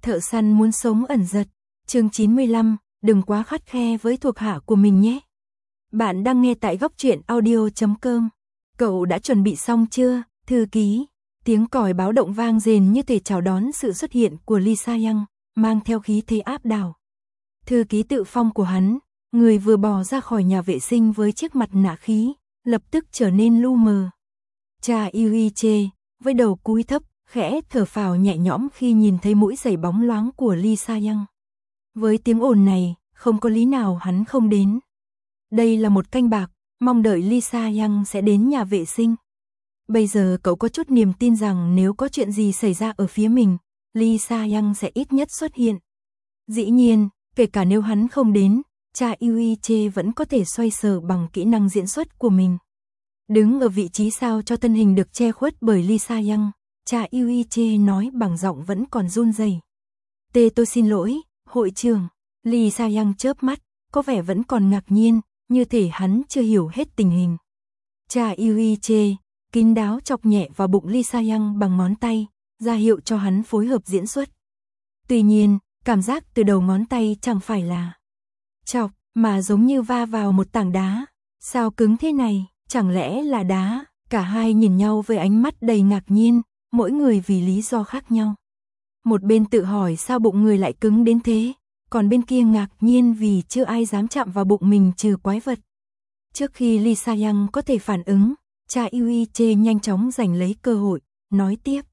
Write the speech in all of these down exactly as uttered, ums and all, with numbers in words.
Thợ săn muốn sống ẩn giật. Chương chín mươi lăm, đừng quá khắt khe với thuộc hạ của mình nhé. Bạn đang nghe tại góc truyện audio chấm com. Cậu đã chuẩn bị xong chưa, thư ký? Tiếng còi báo động vang rền như thể chào đón sự xuất hiện của Lee Sa-young, mang theo khí thế áp đảo. Thư ký tự phong của hắn, người vừa bò ra khỏi nhà vệ sinh với chiếc mặt nạ khí, lập tức trở nên lu mờ. Cha Yuiche, với đầu cúi thấp, khẽ thở phào nhẹ nhõm khi nhìn thấy mũi giày bóng loáng của Lee Sa-young. Với tiếng ồn này, không có lý nào hắn không đến. Đây là một canh bạc, mong đợi Lee Sa-young sẽ đến nhà vệ sinh. Bây giờ cậu có chút niềm tin rằng nếu có chuyện gì xảy ra ở phía mình, Lee Sa-young sẽ ít nhất xuất hiện. Dĩ nhiên, kể cả nếu hắn không đến, cha Yuiche vẫn có thể xoay sở bằng kỹ năng diễn xuất của mình. Đứng ở vị trí sao cho thân hình được che khuất bởi Lee Sa-young, cha Yuiche nói bằng giọng vẫn còn run rẩy. Tê tôi xin lỗi, hội trưởng. Lee Sa-young chớp mắt, có vẻ vẫn còn ngạc nhiên, như thể hắn chưa hiểu hết tình hình. Cha Yuiche kín đáo chọc nhẹ vào bụng Lee Sa-young bằng ngón tay, ra hiệu cho hắn phối hợp diễn xuất. Tuy nhiên, cảm giác từ đầu ngón tay chẳng phải là chọc, mà giống như va vào một tảng đá. Sao cứng thế này, chẳng lẽ là đá? Cả hai nhìn nhau với ánh mắt đầy ngạc nhiên, mỗi người vì lý do khác nhau. Một bên tự hỏi sao bụng người lại cứng đến thế, còn bên kia ngạc nhiên vì chưa ai dám chạm vào bụng mình trừ quái vật. Trước khi Lee Sa-young có thể phản ứng, cha Yuiche nhanh chóng giành lấy cơ hội, nói tiếp.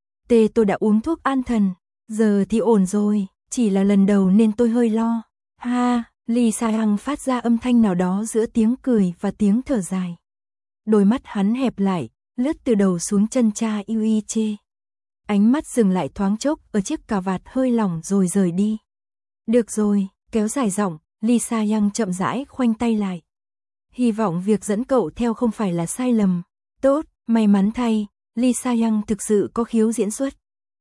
Tê tôi đã uống thuốc an thần, giờ thì ổn rồi, chỉ là lần đầu nên tôi hơi lo. Ha, Lee Sa-young phát ra âm thanh nào đó giữa tiếng cười và tiếng thở dài. Đôi mắt hắn hẹp lại, lướt từ đầu xuống chân cha Yuiche. Ánh mắt dừng lại thoáng chốc ở chiếc cà vạt hơi lỏng rồi rời đi. Được rồi, kéo dài giọng, Lee Sa-young chậm rãi khoanh tay lại. Hy vọng việc dẫn cậu theo không phải là sai lầm. Tốt, may mắn thay, Lee Sa-young thực sự có khiếu diễn xuất.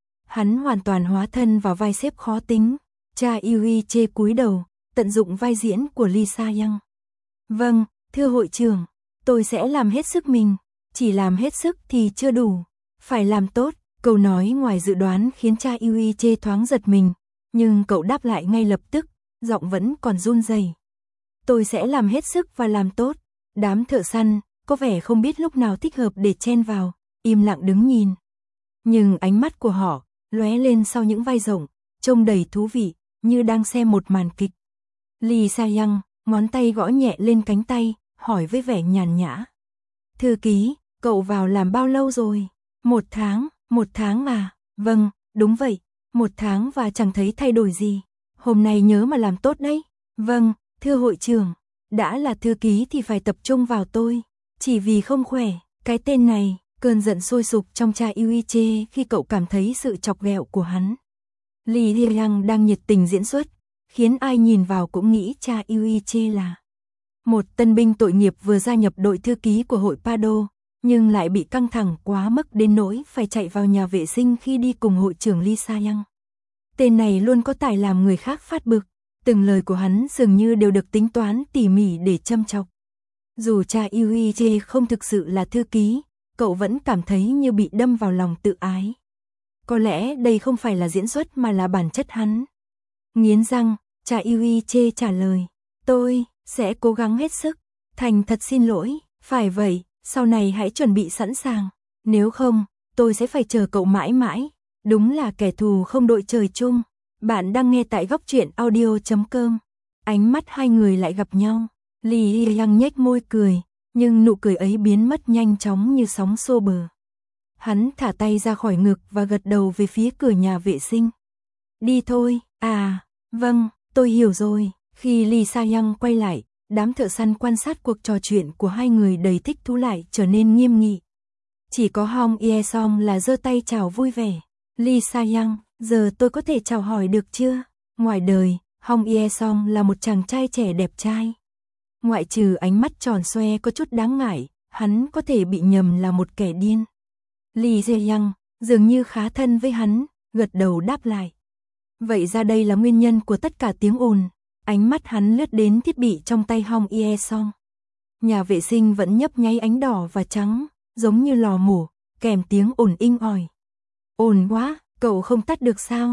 Hắn hoàn toàn hóa thân vào vai sếp khó tính. Cha Yuiche cúi đầu, tận dụng vai diễn của Lee Sa-young. Vâng, thưa hội trưởng, tôi sẽ làm hết sức mình. Chỉ làm hết sức thì chưa đủ, phải làm tốt. Câu nói ngoài dự đoán khiến cha Yuiche thoáng giật mình, nhưng cậu đáp lại ngay lập tức, giọng vẫn còn run rẩy. Tôi sẽ làm hết sức và làm tốt. Đám thợ săn, có vẻ không biết lúc nào thích hợp để chen vào, im lặng đứng nhìn. Nhưng ánh mắt của họ, lóe lên sau những vai rộng, trông đầy thú vị, như đang xem một màn kịch. Lee Sa-young, ngón tay gõ nhẹ lên cánh tay, hỏi với vẻ nhàn nhã. Thư ký, cậu vào làm bao lâu rồi? Một tháng, một tháng à? Vâng, đúng vậy, một tháng và chẳng thấy thay đổi gì. Hôm nay nhớ mà làm tốt đấy. Vâng, thưa hội trưởng, đã là thư ký thì phải tập trung vào tôi. Chỉ vì không khỏe, cái tên này, cơn giận sôi sục trong cha Yuiche khi cậu cảm thấy sự chọc ghẹo của hắn. Lee Sa-young đang nhiệt tình diễn xuất, khiến ai nhìn vào cũng nghĩ cha Yuiche là một tân binh tội nghiệp vừa gia nhập đội thư ký của hội Pado, nhưng lại bị căng thẳng quá mức đến nỗi phải chạy vào nhà vệ sinh khi đi cùng hội trưởng Lee Sa-young. Tên này luôn có tài làm người khác phát bực, từng lời của hắn dường như đều được tính toán tỉ mỉ để châm chọc. Dù cha Yuiche không thực sự là thư ký, cậu vẫn cảm thấy như bị đâm vào lòng tự ái. Có lẽ đây không phải là diễn xuất mà là bản chất hắn. Nghiến răng, cha Yuiche trả lời, tôi sẽ cố gắng hết sức, thành thật xin lỗi, phải vậy, sau này hãy chuẩn bị sẵn sàng, nếu không, tôi sẽ phải chờ cậu mãi mãi, đúng là kẻ thù không đội trời chung. Bạn đang nghe tại góc truyện audio chấm com. Ánh mắt hai người lại gặp nhau, Lee Sa-young nhếch môi cười, nhưng nụ cười ấy biến mất nhanh chóng như sóng xô bờ. Hắn thả tay ra khỏi ngực và gật đầu về phía cửa nhà vệ sinh. Đi thôi, à, vâng, tôi hiểu rồi. Khi Lee Sa-young quay lại, đám thợ săn quan sát cuộc trò chuyện của hai người đầy thích thú lại trở nên nghiêm nghị. Chỉ có Hong Ye-song là giơ tay chào vui vẻ. Lee Sa-young, giờ tôi có thể chào hỏi được chưa? Ngoài đời, Hong Ye-song là một chàng trai trẻ đẹp trai. Ngoại trừ ánh mắt tròn xoe có chút đáng ngại, hắn có thể bị nhầm là một kẻ điên. Lee Sa-young dường như khá thân với hắn, gật đầu đáp lại. Vậy ra đây là nguyên nhân của tất cả tiếng ồn. Ánh mắt hắn lướt đến thiết bị trong tay Hong Ye-song. Nhà vệ sinh vẫn nhấp nháy ánh đỏ và trắng, giống như lò mổ, kèm tiếng ồn inh ỏi. Ồn quá, cậu không tắt được sao?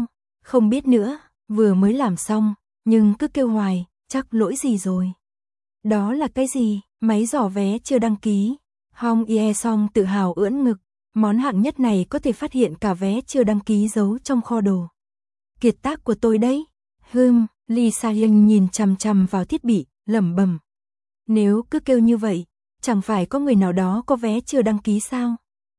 Không biết nữa, vừa mới làm xong, nhưng cứ kêu hoài, chắc lỗi gì rồi. Đó là cái gì? Máy dò vé chưa đăng ký. Hong Ye Song tự hào ưỡn ngực, món hạng nhất này có thể phát hiện cả vé chưa đăng ký giấu trong kho đồ. Kiệt tác của tôi đấy. Hừm, Lee Sa-hyun nhìn chằm chằm vào thiết bị, lẩm bẩm. Nếu cứ kêu như vậy, chẳng phải có người nào đó có vé chưa đăng ký sao?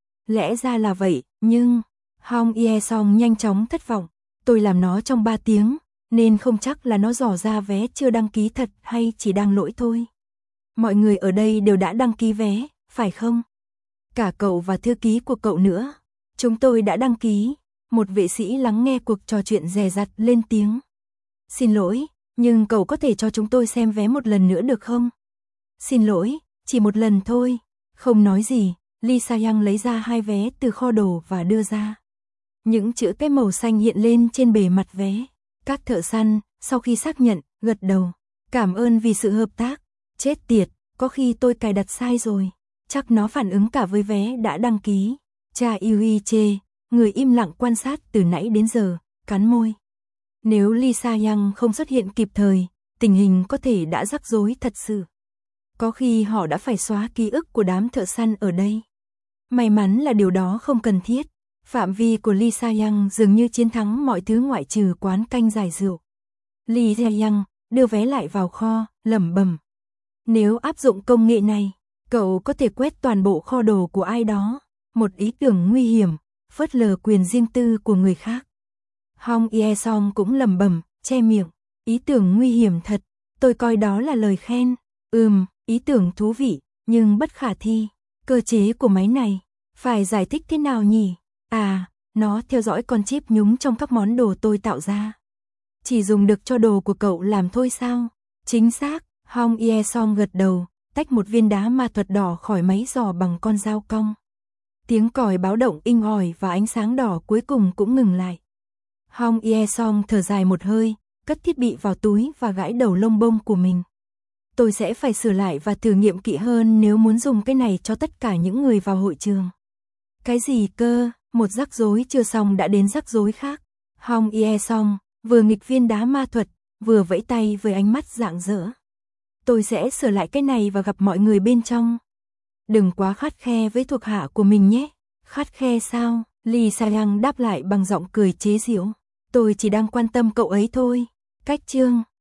Lẽ ra là vậy, nhưng Hong Ye Song nhanh chóng thất vọng. Tôi làm nó trong ba tiếng, nên không chắc là nó dò ra vé chưa đăng ký thật hay chỉ đang lỗi thôi. Mọi người ở đây đều đã đăng ký vé, phải không? Cả cậu và thư ký của cậu nữa. Chúng tôi đã đăng ký. Một vệ sĩ lắng nghe cuộc trò chuyện dè dặt lên tiếng. Xin lỗi, nhưng cậu có thể cho chúng tôi xem vé một lần nữa được không? Xin lỗi, chỉ một lần thôi. Không nói gì, Lee Sa-young lấy ra hai vé từ kho đồ và đưa ra. Những chữ cái màu xanh hiện lên trên bề mặt vé. Các thợ săn, sau khi xác nhận, gật đầu. Cảm ơn vì sự hợp tác. Chết tiệt, có khi tôi cài đặt sai rồi. Chắc nó phản ứng cả với vé đã đăng ký. Cha Yui chê, người im lặng quan sát từ nãy đến giờ, cắn môi. Nếu Lee Sa-young không xuất hiện kịp thời, tình hình có thể đã rắc rối thật sự. Có khi họ đã phải xóa ký ức của đám thợ săn ở đây. May mắn là điều đó không cần thiết. Phạm vi của Lee Sa-young dường như chiến thắng mọi thứ ngoại trừ quán canh giải rượu. Lee Sa-young đưa vé lại vào kho, lẩm bẩm. Nếu áp dụng công nghệ này, cậu có thể quét toàn bộ kho đồ của ai đó. Một ý tưởng nguy hiểm, phớt lờ quyền riêng tư của người khác. Hong Ye Song cũng lẩm bẩm, che miệng. Ý tưởng nguy hiểm thật, tôi coi đó là lời khen. Ừm, ý tưởng thú vị, nhưng bất khả thi. Cơ chế của máy này, phải giải thích thế nào nhỉ? À, nó theo dõi con chip nhúng trong các món đồ tôi tạo ra. Chỉ dùng được cho đồ của cậu làm thôi sao? Chính xác, Hong Ye Song gật đầu, tách một viên đá ma thuật đỏ khỏi máy dò bằng con dao cong. Tiếng còi báo động inh ỏi và ánh sáng đỏ cuối cùng cũng ngừng lại. Hong Ye Song thở dài một hơi, cất thiết bị vào túi và gãi đầu lông bông của mình. Tôi sẽ phải sửa lại và thử nghiệm kỹ hơn nếu muốn dùng cái này cho tất cả những người vào hội trường. Cái gì cơ? Một rắc rối chưa xong đã đến rắc rối khác. Hong Ye Song vừa nghịch viên đá ma thuật, vừa vẫy tay với ánh mắt rạng rỡ. Tôi sẽ sửa lại cái này và gặp mọi người bên trong. Đừng quá khắt khe với thuộc hạ của mình nhé. Khắt khe sao? Lee Sa-young đáp lại bằng giọng cười chế giễu. Tôi chỉ đang quan tâm cậu ấy thôi. Cách chương